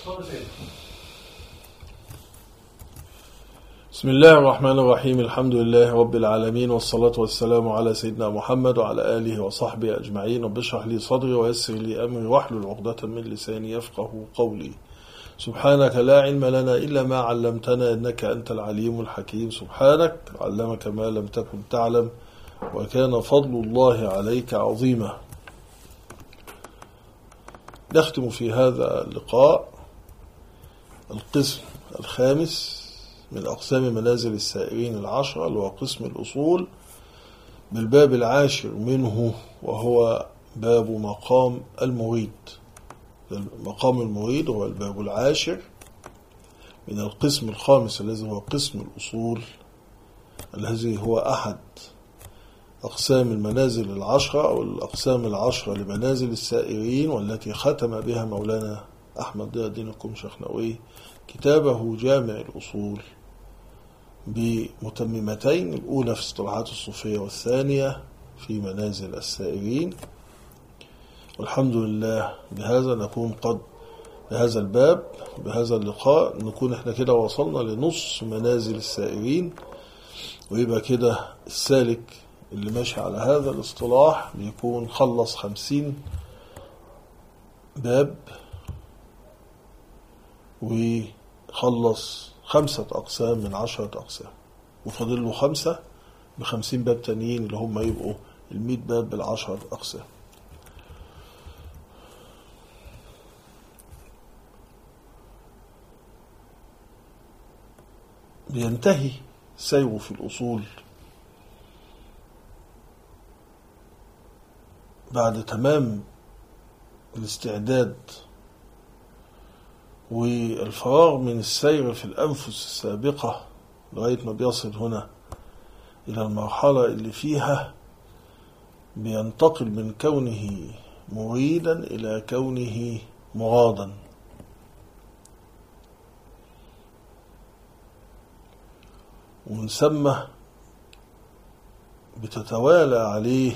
بسم الله الرحمن الرحيم. الحمد لله رب العالمين، والصلاة والسلام على سيدنا محمد وعلى آله وصحبه أجمعين. رب اشرح لي صدري ويسر لي أمري واحلل عقدة من لساني يفقه قولي. سبحانك لا علم لنا إلا ما علمتنا إنك أنت العليم الحكيم. سبحانك علمك ما لم تكن تعلم وكان فضل الله عليك عظيما. نختم في هذا اللقاء القسم الخامس من أقسام منازل السائرين العشرة، اللي هو قسم الأصول، بالباب العاشر منه، وهو باب مقام المريد. مقام المريد هو الباب العاشر من القسم الخامس الذي هو قسم الأصول، الذي هو أحد أقسام المنازل العشرة أو الأقسام العشرة لمنازل السائرين، والتي ختم بها مولانا أحمد ضياء الدين القمشخنوي كتابه جامع الأصول بمتممتين، الأولى في اصطلاحات الصوفية والثانية في منازل السائرين. والحمد لله بهذا نكون قد بهذا الباب بهذا اللقاء نكون احنا كده وصلنا لنص منازل السائرين، ويبقى كده السالك اللي ماشي على هذا الاصطلاح بيكون خلص 50 باب وخلص 5 أقسام من 10 أقسام، وفضل له 5 ب50 باب تانيين اللي هم يبقوا 100 باب بال10 أقسام. بينتهي سيره في الأصول بعد تمام الاستعداد والفراغ من السير في الأنفس السابقة، لغاية ما بيصل هنا إلى المرحلة اللي فيها بينتقل من كونه مريدا إلى كونه مرادا. ومن ثم بتتوالى عليه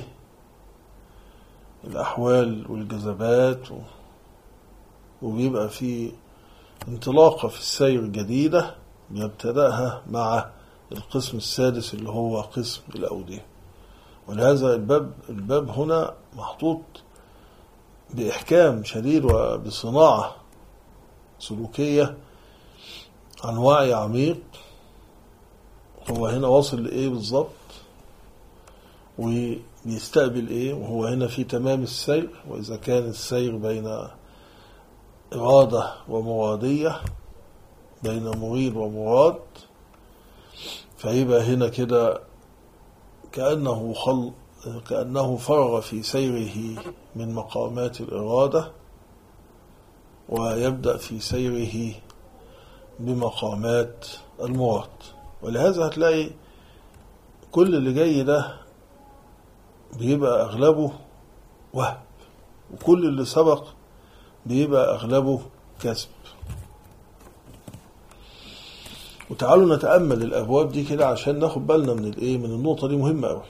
الأحوال والجذبات، وبيبقى في انطلاقة في السير جديدة يبتدأها مع القسم السادس اللي هو قسم الأودية. ولهذا الباب هنا محطوط بإحكام شديد وبصناعة سلوكية عن وعي عميق. هو هنا واصل لإيه بالضبط وبيستقبل إيه، وهو هنا في تمام السير. وإذا كان السير بين إرادة ومرادية، بين مريد ومراد، فيبقى هنا كده كأنه فرغ في سيره من مقامات الإرادة، ويبدأ في سيره بمقامات المراد. ولهذا هتلاقي كل اللي جاي ده بيبقى أغلبه وهم، وكل اللي سبق بيبقى أغلبه كسب. وتعالوا نتأمل الأبواب دي كده عشان ناخد بالنا من من النقطة دي، مهمة أوي.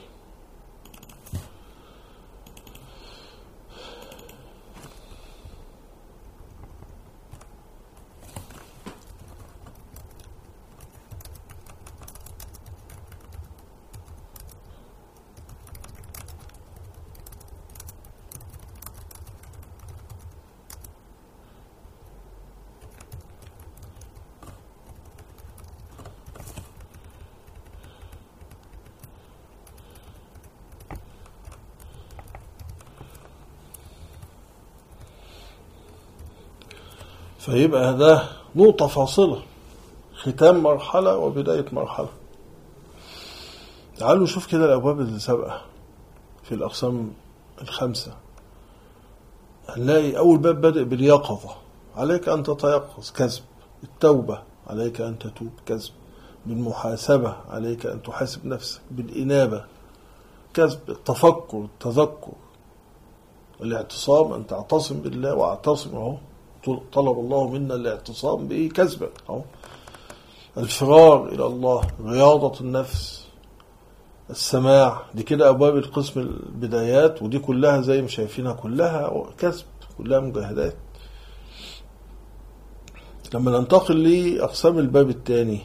فيبقى ده نقطة فاصلة، ختام مرحلة وبداية مرحلة. تعالوا نشوف كده الأبواب اللي سابقة في الأقسام ال5. هنلاقي أول باب بدأ باليقظة، عليك أن تتيقظ، كذب. التوبة، عليك أن تتوب، كذب. بالمحاسبة، عليك أن تحاسب نفسك. بالإنابة، كذب. التفكر، التذكر. الاعتصام، أن تعتصم بالله، واعتصم اهو طلب الله منا الاعتصام به، كذبا اهو. الفرار إلى الله، رياضة النفس، السماع. دي كده أبواب القسم البدايات، ودي كلها زي ما شايفينها كلها كسب، كلها مجاهدات. لما ننتقل لأقسام الباب الثاني،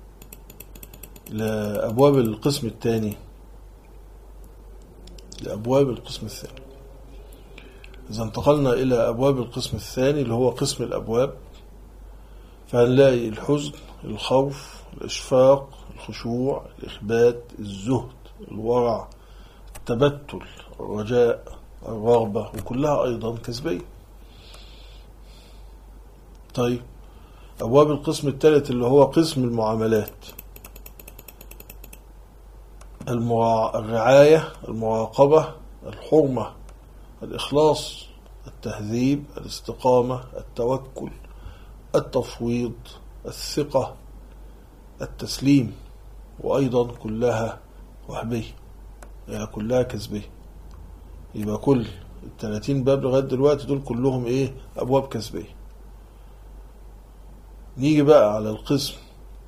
لأبواب القسم الثاني، لأبواب القسم الثاني، إذا انتقلنا إلى أبواب القسم الثاني اللي هو قسم الأبواب، فهنلاقي الحزن، الخوف، الإشفاق، الخشوع، الإخبات، الزهد، الورع، التبتل، الرجاء، الرغبة، وكلها أيضا كسبية. طيب أبواب القسم الثالث اللي هو قسم المعاملات، الرعاية، المراقبة، الحرمة، الإخلاص، التهذيب، الاستقامة، التوكل، التفويض، الثقة، التسليم، وأيضا كلها وهبية، يعني كلها كسبية. يبقى كل 30 باب لغاية دلوقتي دول كلهم إيه؟ أبواب كسبية. نيجي بقى على القسم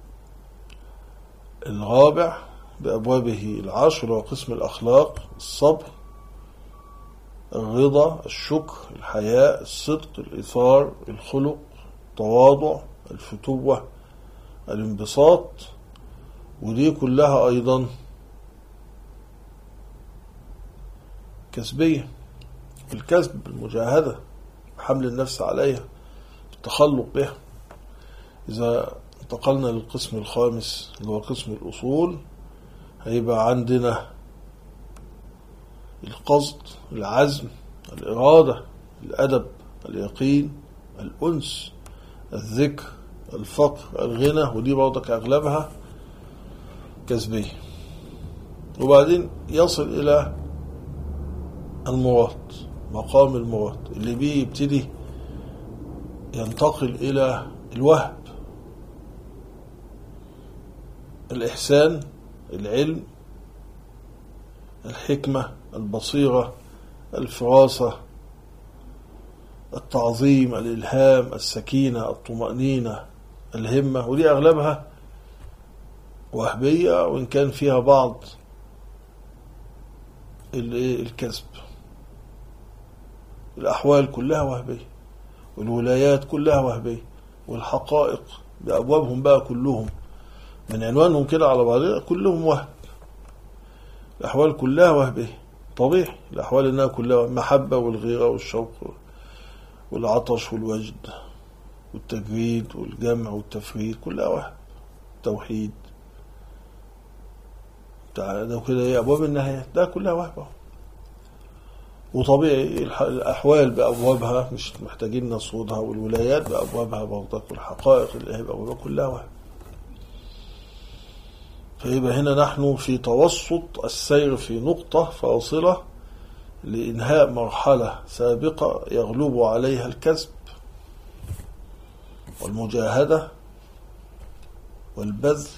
الرابع بأبوابه 10 وقسم الأخلاق، الصبر، الرضا، الشكر، الحياء، الصدق، الإيثار، الخلق، التواضع، الفتوة، الانبساط، ودي كلها أيضا كسبية. الكسب بالمجاهدة، حمل النفس عليها، التخلق بها. إذا انتقلنا للقسم الخامس اللي هو قسم الأصول، هيبقى عندنا القصد، العزم، الإرادة، الأدب، اليقين، الأنس، الذكر، الفقر، الغنى، ودي برضك أغلبها كسبية. وبعدين يصل إلى المراد، مقام المراد اللي بيه يبتدي ينتقل إلى الوهب، الإحسان، العلم، الحكمة، البصيرة، الفراسة، التعظيم، الإلهام، السكينة، الطمأنينة، الهمة، ودي أغلبها وهبية، وإن كان فيها بعض الكسب. الأحوال كلها وهبية، والولايات كلها وهبية، والحقائق بأبوابهم بقى كلهم من عنوانهم كده على بعضها كلهم وهب. الأحوال كلها وهبية طبيعي، الأحوال إنها كلها المحبة والغيرة والشوق والعطش والوجد والتجريد والجمع والتفريد كلها وهب. التوحيد ده كده ايه؟ أبواب النهايات ده كلها وهب. وطبيعي الأحوال بأبوابها مش محتاجين نصودها، والولايات بأبوابها برضك، والحقائق اللي هي بأبوابها كلها وهب. فيبقى هنا نحن في توسط السير في نقطة فاصلة لإنهاء مرحلة سابقة يغلب عليها الكسب والمجاهدة والبذل،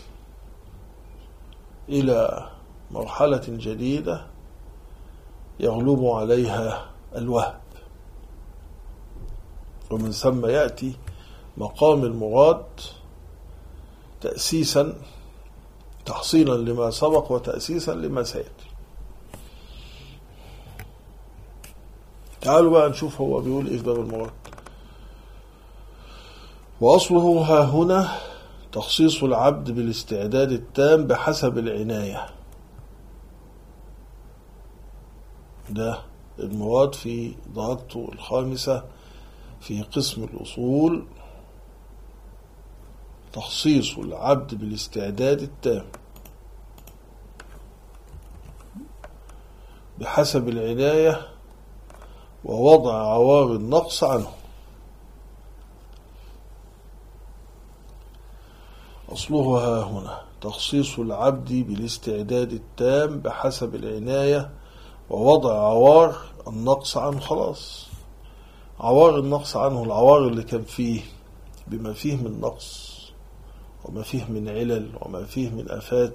إلى مرحلة جديدة يغلب عليها الوهب، ومن ثم يأتي مقام المراد تأسيسا، تحصيلا لما سبق وتأسيسا لما سيأتي. تعالوا بقى نشوف هو بيقول إيه في باب المراد. وأصله ها هنا تخصيص العبد بالاستعداد التام بحسب العناية. ده المراد في درجته الخامسة في قسم الأصول، تخصيص العبد بالاستعداد التام بحسب العناية ووضع عوار النقص عنه. أصلها ها هنا تخصيص العبد بالاستعداد التام بحسب العناية ووضع عوار النقص عنه. خلاص، عوار النقص عنه، العوار اللي كان فيه بما فيه من نقص وما فيه من علل وما فيه من آفات،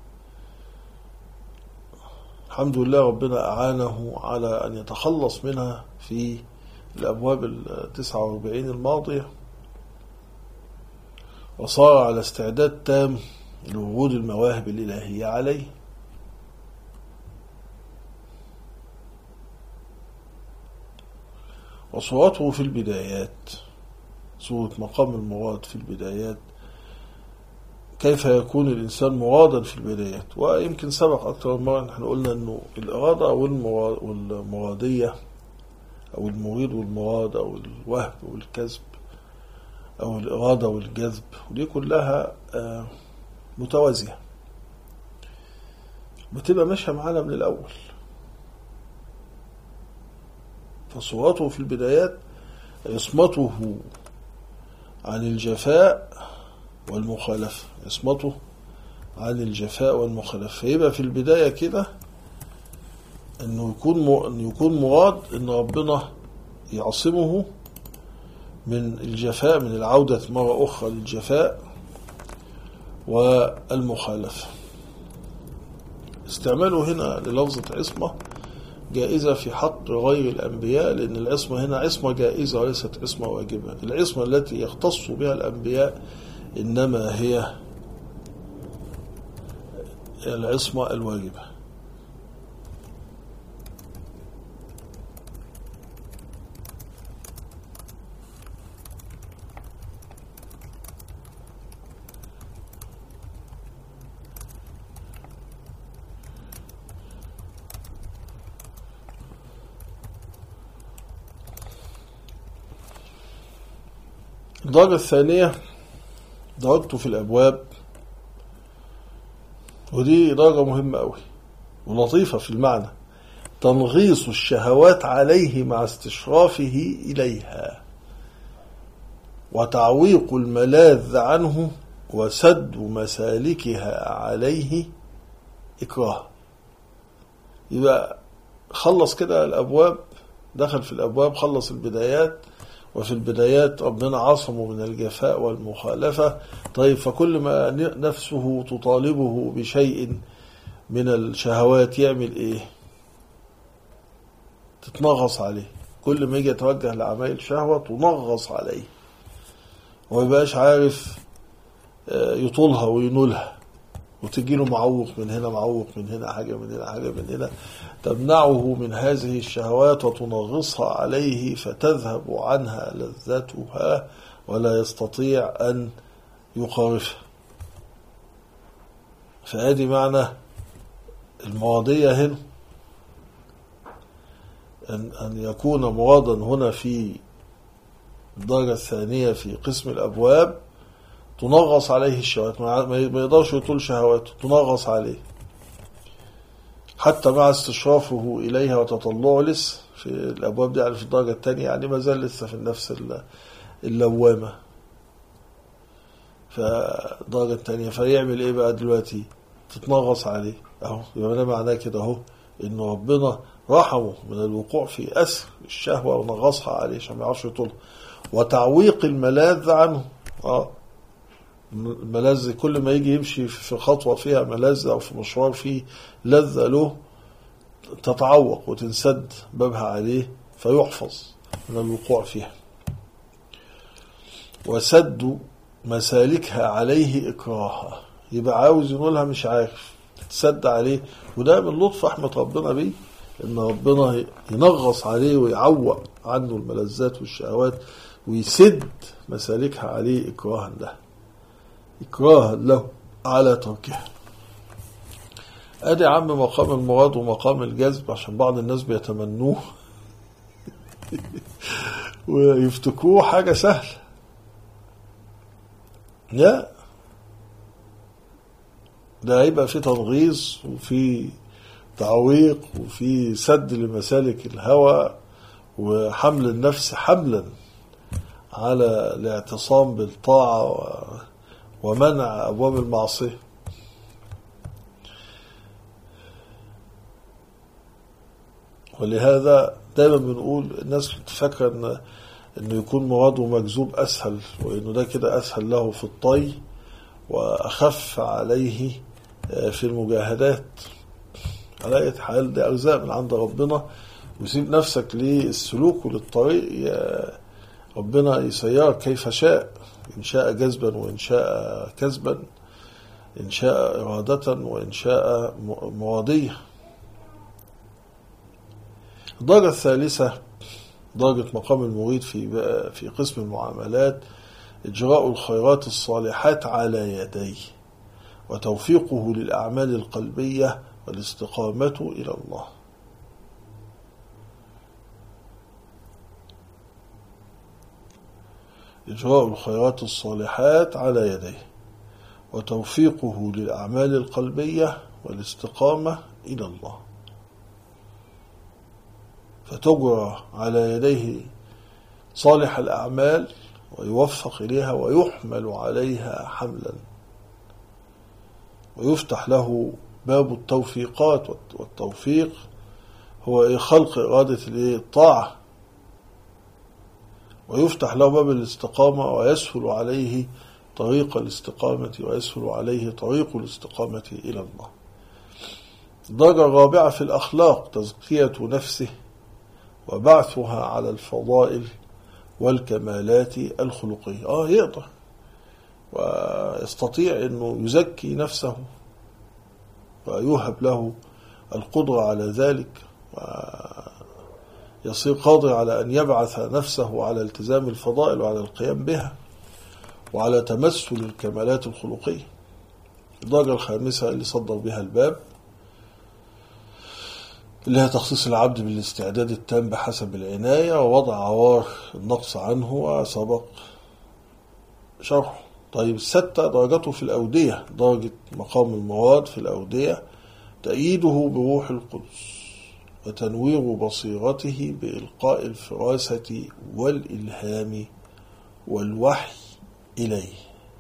الحمد لله ربنا أعانه على أن يتخلص منها في الأبواب 49 الماضية، وصار على استعداد تام لوجود المواهب الإلهية عليه. وصورته في البدايات صورة مقام المراد في البدايات، كيف يكون الإنسان مرادا في البدايات. ويمكن سبق أكثر من مرة نحن قلنا أنه الإرادة أو والمرادية أو المريد والمراد أو الوهب والكذب أو الإرادة والجذب، ودي كلها متوازية، بتبقى ماشية معانا من الأول. فصورته في البدايات عصمته عن الجفاء والمخالفة، عصمته عن الجفاء والمخالفة. فيبقى في البداية كده أنه يكون مراد أن ربنا يعصمه من الجفاء، من العودة مرة أخرى للجفاء والمخالفة. استعماله هنا للفظة عصمة جائزة في حق غير الأنبياء، لأن العصمة هنا عصمة جائزة وليست عصمة واجبة. العصمة التي يختص بها الأنبياء إنما هي العصمة الواجبة. الدرجة الثانية درجته في الأبواب، ودي درجة مهمة أوي ولطيفة في المعنى. تنغيص الشهوات عليه مع استشرافه إليها، وتعويق الملاذ عنه، وسد مسالكها عليه إكراه. يبقى خلص كده الأبواب، دخل في الأبواب، خلص البدايات، وفي البدايات ربنا عصمه من الجفاء والمخالفة. طيب فكل ما نفسه تطالبه بشيء من الشهوات يعمل ايه؟ تتنغص عليه. كل ما يجي يتوجه لعمل شهوة تنغص عليه، وميبقاش عارف يطولها وينولها، وتجيله معوق من هنا، معوق من هنا، حاجة من هنا، حاجة من هنا، تمنعه من هذه الشهوات وتنغصها عليه، فتذهب عنها لذتها ولا يستطيع أن يقارفها. فهذه معنى المرادية هنا، أن يكون مرادا هنا في الدرجة الثانية في قسم الأبواب تنغص عليه الشهوات، ما يقدرش يطول شهواته، تنغص عليه حتى مع استشرافه إليها وتطلعه. لسه في الأبواب دي في الدرجة الثانية، يعني ما زال لسه في النفس اللوامة. فالدرجة الثانية فيعمل إيه بقى دلوقتي؟ تتنغص عليه. أهو يبقى ده معناه كده أهو إن ربنا رحمه من الوقوع في أسر الشهوة ونغصها عليه عشان ما يعرفش يطولها. وتعويق الملاذ عنه. الملاذ كل ما يجي يمشي في خطوة فيها ملاذ أو في مشوار فيه لذة له تتعوق وتنسد بابها عليه فيحفظ من الوقوع فيها. وسد مسالكها عليه إكراها، يبقى عاوز ينولها مش عارف، تتسد عليه. وده من لطف أحمد ربنا بيه، إن ربنا ينغص عليه ويعوق عنه الملذات والشهوات ويسد مسالكها عليه إكراها له، إكراها له على تركها. أدي عم مقام المراد ومقام الجذب، عشان بعض الناس بيتمنوه ويفتكوه حاجة سهلة. لا، ده هيبقى في تنغيص وفي تعويق وفي سد لمسالك الهوى، وحمل النفس حملا على الاعتصام بالطاعة ومنع أبواب المعصية. ولهذا دائما بنقول الناس تفكر انه يكون مراده مجذوب اسهل، وانه ده كده اسهل له في الطي واخف عليه في المجاهدات. على اي حال ده ارزاق من عند ربنا، ويسيب نفسك للسلوك وللطريق، ربنا يسيرك كيف شاء، إن شاء جذبا وإن شاء كذبا، إن شاء إرادة وإن شاء مرادية. الدرجة الثالثة درجة مقام المريد في قسم المعاملات إجراء الخيرات الصالحات على يديه، وتوفيقه للأعمال القلبية والاستقامة إلى الله. إجراء الخيرات الصالحات على يديه وتوفيقه للأعمال القلبية والاستقامة إلى الله، فتجرى على يديه صالح الأعمال ويوفق إليها ويحمل عليها حملا، ويفتح له باب التوفيقات. والتوفيق هو خلق إرادة الطاعة، ويفتح له باب الاستقامة ويسهل عليه طريق الاستقامة، ويسهل عليه طريق الاستقامة إلى الله. الدرجة الرابعة في الأخلاق تزكية نفسه وبعثها على الفضائل والكمالات الخلقية. يقدر ويستطيع أنه يزكي نفسه ويوهب له القدرة على ذلك، ويصير قادر على أن يبعث نفسه على التزام الفضائل وعلى القيام بها وعلى تمثل الكمالات الخلقية. الدرجة الخامسة اللي صدر بها الباب اللي هي تخصيص العبد بالاستعداد التام بحسب العناية ووضع عوار النقص عنه وسبق شرحه. طيب، 6 درجته في الأودية، درجة مقام المراد في الأودية تأييده بروح القدس وتنوير بصيرته بإلقاء الفراسة والإلهام والوحي إليه.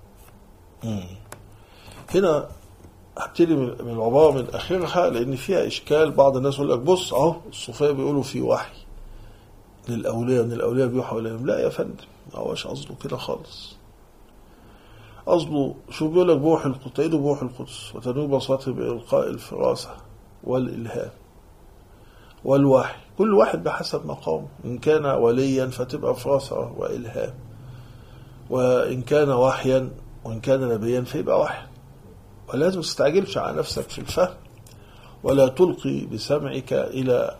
هنا هبتدي من العبارة من آخرها لأن فيها إشكال. بعض الناس يقول لك بص أهو الصوفية بيقولوا في وحي للأولياء، من الأولياء بيوحوا إليهم. لا يا فندم، ما هوش قصده كده خالص. قصده شو بيقول لك؟ بروح القدس، تأييده بروح القدس وتنوير بصيرته بإلقاء الفراسة والإلهام والوحي، كل واحد بحسب مقامه. إن كان وليا فتبقى فراسة وإلهام، وإن كان وحيا وإن كان نبيا فيبقى وحي. ولازم تستعجلش على نفسك في الفهم، ولا تلقي بسمعك إلى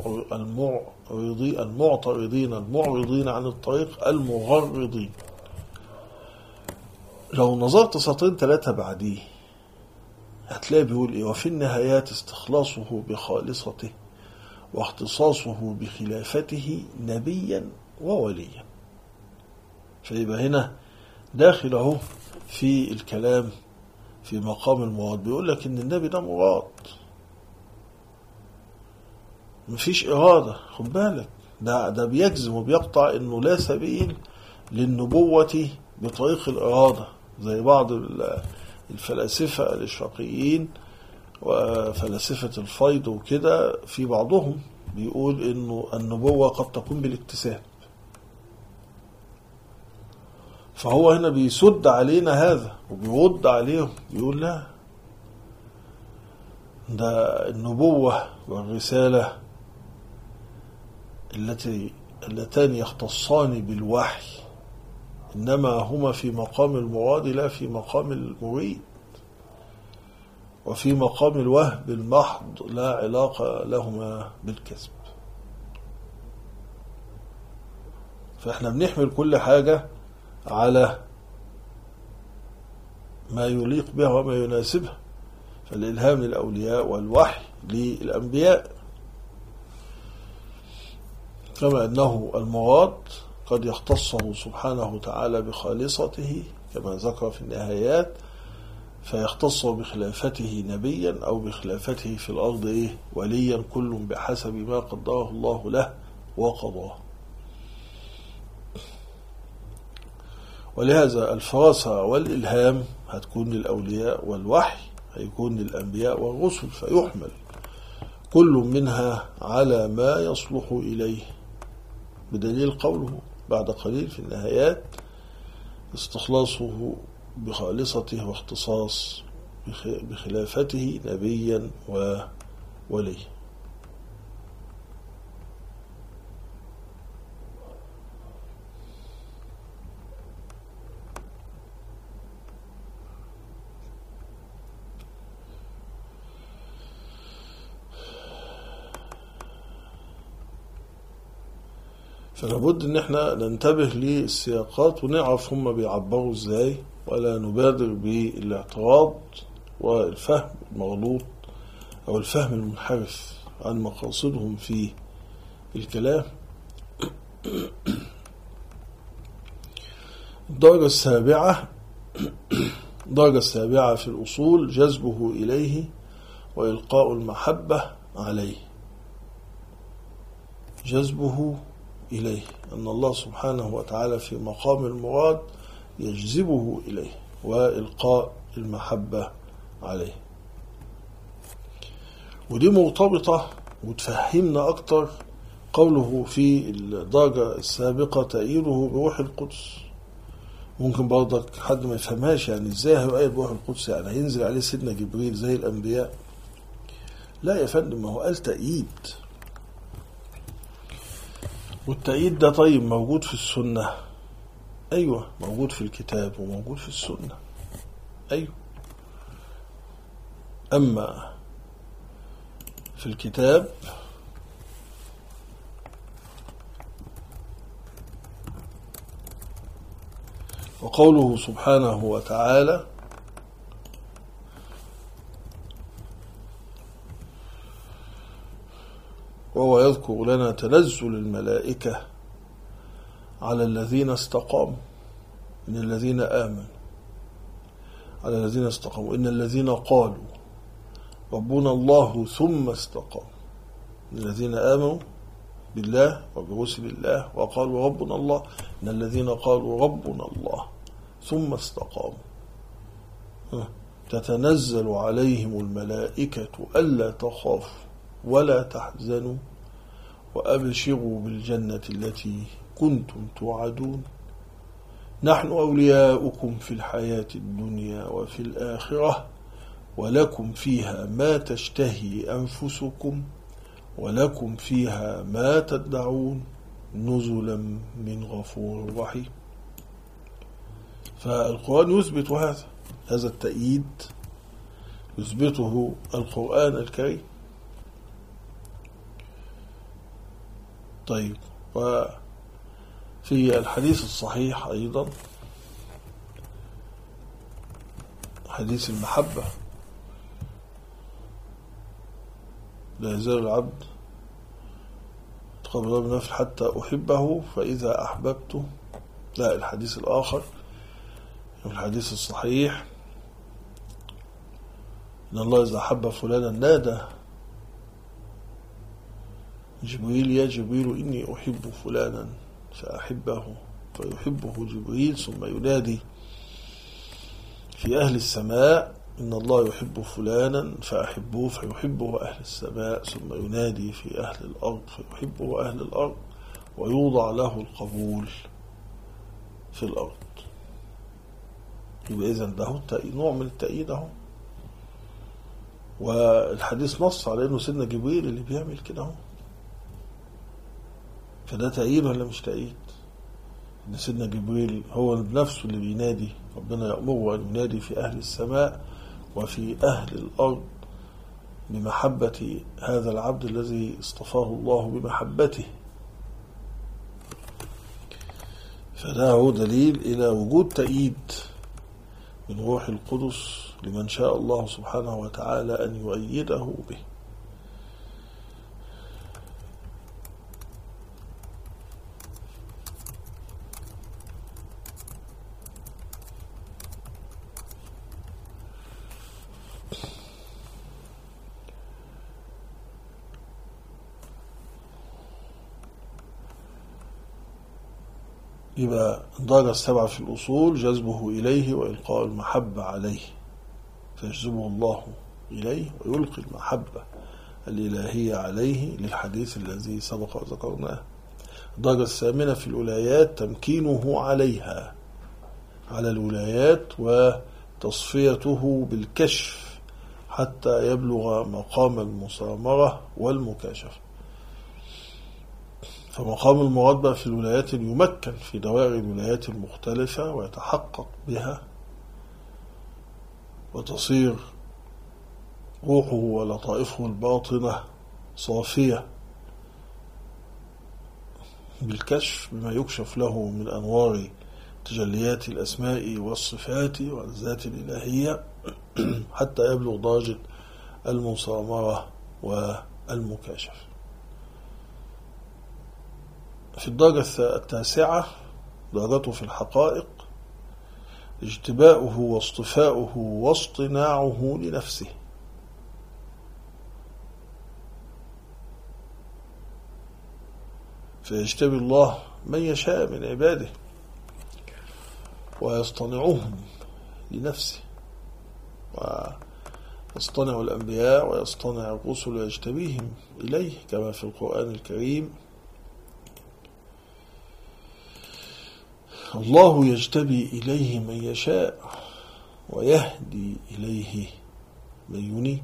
المعرضين عن الطريق المغرضين. لو نظرت سطرين 3 بعديه هتلاقي بيقول إيه؟ وفي النهايات استخلاصه بخالصته واختصاصه بخلافته نبيا ووليا. فيبقى هنا داخل اهو في الكلام في مقام المراد، بيقول لك ان النبي ده مراد، مفيش إرادة. خد بالك، ده بيجزم وبيقطع انه لا سبيل للنبوة بطريق الإرادة، زي بعض الفلاسفة الإشراقيين وفلاسفة الفيض وكده. في بعضهم بيقول انه النبوة قد تكون بالاكتساب، فهو هنا بيسد علينا هذا وبيرد عليهم، بيقول لا، ده النبوة والرسالة اللتان يختصان بالوحي إنما هما في مقام المراد لا في مقام المريد، وفي مقام الوهب المحض لا علاقة لهما بالكسب. فإحنا بنحمل كل حاجة على ما يليق بها وما يناسبها، فالإلهام للأولياء والوحي للأنبياء، كما أنه المراد قد يختصه سبحانه وتعالى بخالصته كما ذكر في النهايات، فيختصه بخلافته نبيا أو بخلافته في الأرض وليا، كل بحسب ما قدره الله له وقضاه. ولهذا الفراسة والإلهام هتكون للأولياء، والوحي هيكون للأنبياء والرسل، فيحمل كل منها على ما يصلح إليه، بدليل قوله بعد قليل في النهايات استخلاصه بخالصته واختصاص بخلافته نبيا وولي. فلابد ان احنا ننتبه للسياقات ونعرف هم بيعبروا ازاي، ولا نبادر بالاعتراض والفهم المغلوط او الفهم المنحرف عن مقاصدهم في الكلام. الدرجة السابعة في الأصول جذبه إليه وإلقاء المحبة عليه. جذبه إليه، أن الله سبحانه وتعالى في مقام المراد يجذبه إليه، وإلقاء المحبة عليه. ودي مرتبطة وتفهمنا أكتر قوله في الدرجة السابقة تأييده بروح القدس. ممكن برضك حد ما يفهمهاش، يعني ازاي هيؤيد بروح القدس؟ يعني هينزل عليه سيدنا جبريل زي الأنبياء؟ لا يا فندم، ما هو قال تأييد، والتأييد ده طيب موجود في السنة؟ أيوة موجود في الكتاب وموجود في السنة، أيوة. أما في الكتاب وقوله سبحانه وتعالى وهو يذكر لنا تنزل الملائكة على الذين استقاموا، إن الذين آمنوا على الذين استقاموا، إن الذين قالوا ربنا الله ثم استقاموا، إن الذين آمنوا بالله وبرسل الله وقالوا ربنا الله، إن الذين قالوا ربنا الله ثم استقاموا تتنزل عليهم الملائكة ألا تخافوا ولا تحزنوا وأبشروا بالجنة التي كنتم توعدون نحن أولياؤكم في الحياة الدنيا وفي الآخرة ولكم فيها ما تشتهي أنفسكم ولكم فيها ما تدعون نزلا من غفور رحيم. فالقرآن يثبت هذا التأييد يثبته القرآن الكريم. طيب، وفي الحديث الصحيح أيضا حديث المحبة، لا يزال العبد قبل بنفسه حتى أحبه فإذا أحببته. لا، الحديث الآخر الحديث الصحيح إن الله إذا أحب فلانا نادى جبريل يا جبريل إني أحب فلانا فأحبه، فيحبه جبريل ثم ينادي في أهل السماء إن الله يحب فلانا فأحبوه فيحبه أهل السماء، ثم ينادي في أهل الأرض فيحبه أهل الأرض ويوضع له القبول في الأرض. يبقى إذن ده نوع من التأييد اهو، والحديث نص على إنه سيدنا جبريل اللي بيعمل كده اهو. فده تأييد ولا مش تأييد؟ إن سيدنا جبريل هو بنفسه اللي بينادي، ربنا يأمره أن ينادي في أهل السماء وفي أهل الأرض بمحبة هذا العبد الذي اصطفاه الله بمحبته. فده هو دليل إلى وجود تأييد من روح القدس لمن شاء الله سبحانه وتعالى أن يؤيده به. يبقى الدرجة السابعة في الأصول جذبه إليه وإلقاء المحبة عليه، فيجذبه الله إليه ويلقي المحبة الإلهية عليه للحديث الذي سبق وذكرناه. الدرجة الثامنة في الولايات تمكينه عليها، على الولايات وتصفيته بالكشف حتى يبلغ مقام المسامرة والمكاشفة. فمقام المراد بقى في الولايات يمكن في دوائر الولايات المختلفة ويتحقق بها وتصير روحه ولطائفه الباطنة صافية بالكشف بما يكشف له من أنوار تجليات الأسماء والصفات والذات الإلهية حتى يبلغ درجة المصامرة والمكاشف. في الدرجة التاسعة درجته في الحقائق اجتباؤه واصطفاؤه واصطناعه لنفسه، فيجتبي الله من يشاء من عباده ويصطنعهم لنفسه، ويصطنع الأنبياء ويصطنع الرسل ويجتبيهم إليه كما في القرآن الكريم: الله يجتبي إليه من يشاء ويهدي إليه من ينيب.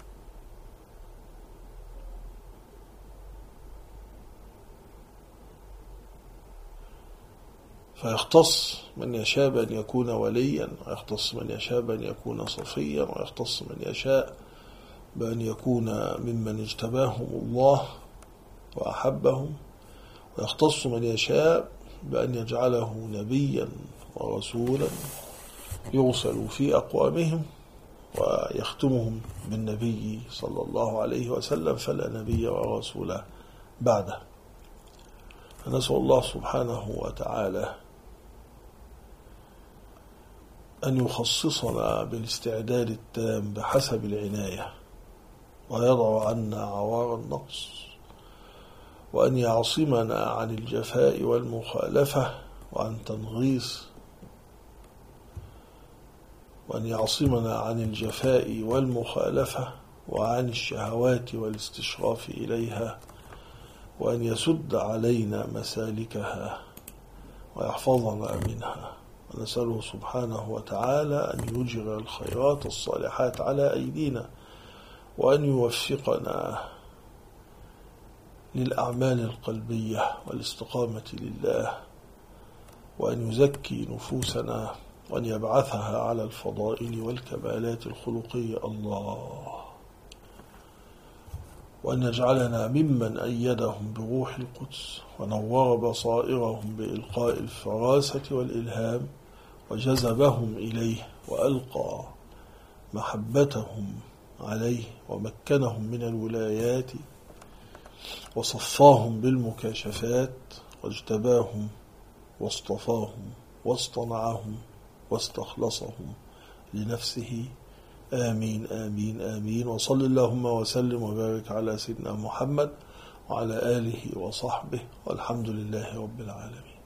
فيختص من يشاء بأن يكون وليا، ويختص من يشاء بأن يكون صفيا، ويختص من يشاء بأن يكون ممن اجتباهم الله وأحبهم، ويختص من يشاء بأن يجعله نبيا ورسولا يرسل في أقوامهم ويختمهم بالنبي صلى الله عليه وسلم، فلا نبي ورسول بعده. فنسأل الله سبحانه وتعالى أن يخصصنا بالاستعداد التام بحسب العناية، ويضع عنا عوار النقص، وأن يعصمنا عن الجفاء والمخالفة وعن تنغيص، وأن يعصمنا عن الجفاء والمخالفة وعن الشهوات والاستشراف إليها، وأن يسد علينا مسالكها ويحفظنا منها. ونسأله سبحانه وتعالى أن يجري الخيرات الصالحات على أيدينا، وأن يوفقنا للأعمال القلبية والاستقامة لله، وأن يزكي نفوسنا، وأن يبعثها على الفضائل والكمالات الخلقية الله، وأن يجعلنا ممن أيدهم بروح القدس ونور بصائرهم بإلقاء الفراسة والإلهام، وجذبهم إليه وألقى محبتهم عليه، ومكنهم من الولايات، وصفاهم بالمكاشفات، واجتباهم واصطفاهم واصطنعهم واستخلصهم لنفسه. آمين آمين آمين. وصل اللهم وسلم وبارك على سيدنا محمد وعلى آله وصحبه، والحمد لله رب العالمين.